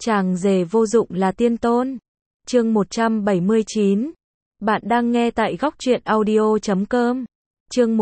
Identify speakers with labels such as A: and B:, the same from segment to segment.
A: Chàng rể vô dụng là tiên tôn. Chương 179. Bạn đang nghe tại góc truyện audio.com. Chương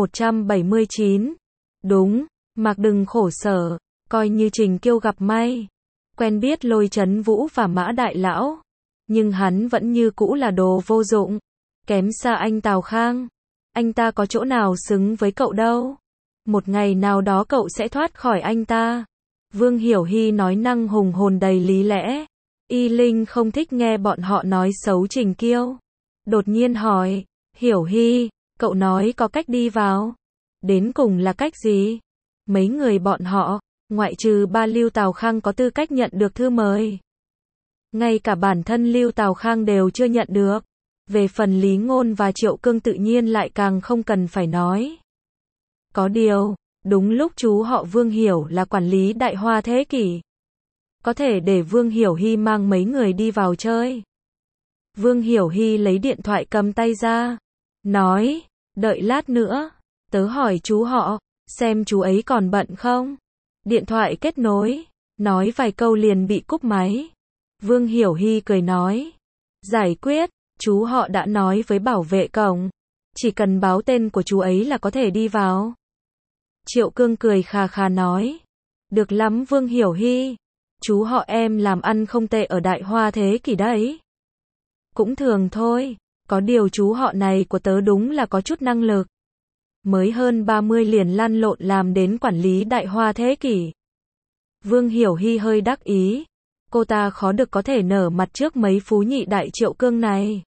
A: 179. Đúng, Mạc đừng khổ sở, coi như Trình Kiêu gặp may. Quen biết Lôi Chấn Vũ và Mã Đại Lão, nhưng hắn vẫn như cũ là đồ vô dụng, kém xa anh Tào Khang. Anh ta có chỗ nào xứng với cậu đâu. Một ngày nào đó cậu sẽ thoát khỏi anh ta. Vương Hiểu Hy nói năng hùng hồn đầy lý lẽ. Y Linh không thích nghe bọn họ nói xấu Trình Kiêu. Đột nhiên hỏi, Hiểu Hy, cậu nói có cách đi vào. Đến cùng là cách gì? Mấy người bọn họ, ngoại trừ ba Lưu Tào Khang có tư cách nhận được thư mời. Ngay cả bản thân Lưu Tào Khang đều chưa nhận được. Về phần Lý Ngôn và Triệu Cương tự nhiên lại càng không cần phải nói. Có điều, đúng lúc chú họ Vương Hiểu là quản lý Đại Hoa Thế Kỷ. Có thể để Vương Hiểu Hy mang mấy người đi vào chơi. Vương Hiểu Hy lấy điện thoại cầm tay ra. Nói, đợi lát nữa, tớ hỏi chú họ, xem chú ấy còn bận không. Điện thoại kết nối, nói vài câu liền bị cúp máy. Vương Hiểu Hy cười nói, giải quyết, chú họ đã nói với bảo vệ cổng. Chỉ cần báo tên của chú ấy là có thể đi vào. Triệu Cương cười khà khà nói, được lắm Vương Hiểu Hy, chú họ em làm ăn không tệ ở Đại Hoa Thế Kỷ đấy. Cũng thường thôi, có điều chú họ này của tớ đúng là có chút năng lực. Mới hơn 30 liền lăn lộn làm đến quản lý Đại Hoa Thế Kỷ. Vương Hiểu Hy hơi đắc ý, cô ta khó được có thể nở mặt trước mấy phú nhị đại Triệu Cương này.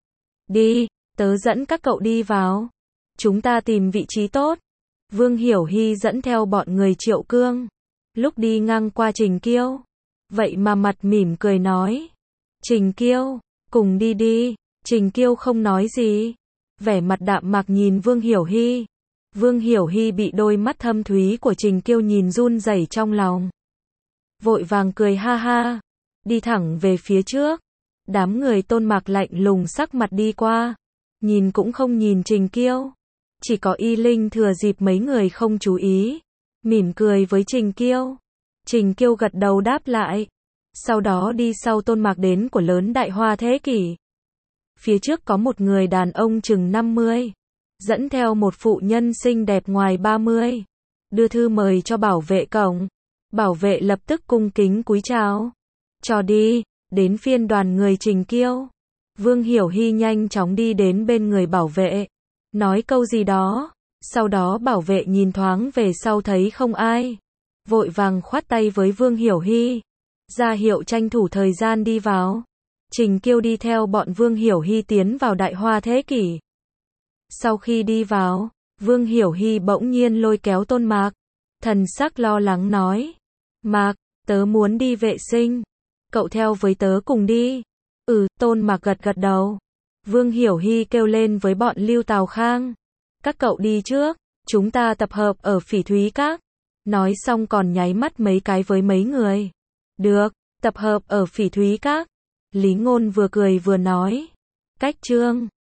A: Đi, tớ dẫn các cậu đi vào. Chúng ta tìm vị trí tốt. Vương Hiểu Hy dẫn theo bọn người Triệu Cương. Lúc đi ngang qua Trình Kiêu, vậy mà mặt mỉm cười nói, Trình Kiêu, cùng đi đi. Trình Kiêu không nói gì, vẻ mặt đạm mạc nhìn Vương Hiểu Hy. Vương Hiểu Hy bị đôi mắt thâm thúy của Trình Kiêu nhìn run rẩy trong lòng. Vội vàng cười ha ha, đi thẳng về phía trước. Đám người Tôn Mạc lạnh lùng sắc mặt đi qua, nhìn cũng không nhìn Trình Kiêu. Chỉ có Y Linh thừa dịp mấy người không chú ý, mỉm cười với Trình Kiêu. Trình Kiêu gật đầu đáp lại. Sau đó đi sau Tôn Mạc đến của lớn Đại Hoa Thế Kỷ. Phía trước có một người đàn ông chừng 50, dẫn theo một phụ nhân xinh đẹp ngoài 30, đưa thư mời cho bảo vệ cổng. Bảo vệ lập tức cung kính cúi chào. Cho đi, đến phiên đoàn người Trình Kiêu. Vương Hiểu Hy nhanh chóng đi đến bên người bảo vệ, nói câu gì đó. Sau đó bảo vệ nhìn thoáng về sau thấy không ai, vội vàng khoát tay với Vương Hiểu Hy, ra hiệu tranh thủ thời gian đi vào. Trình Kiêu đi theo bọn Vương Hiểu Hy tiến vào Đại Hoa Thế Kỷ. Sau khi đi vào, Vương Hiểu Hy bỗng nhiên lôi kéo Tôn Mạc, thần sắc lo lắng nói, Mạc, tớ muốn đi vệ sinh, cậu theo với tớ cùng đi. Tôn Mạc gật gật đầu. Vương Hiểu Hy kêu lên với bọn Lưu Tào Khang, các cậu đi trước, chúng ta tập hợp ở Phỉ Thúy Các. Nói xong còn nháy mắt mấy cái với mấy người. Được, tập hợp ở Phỉ Thúy Các. Lý Ngôn vừa cười vừa nói, cách Trương,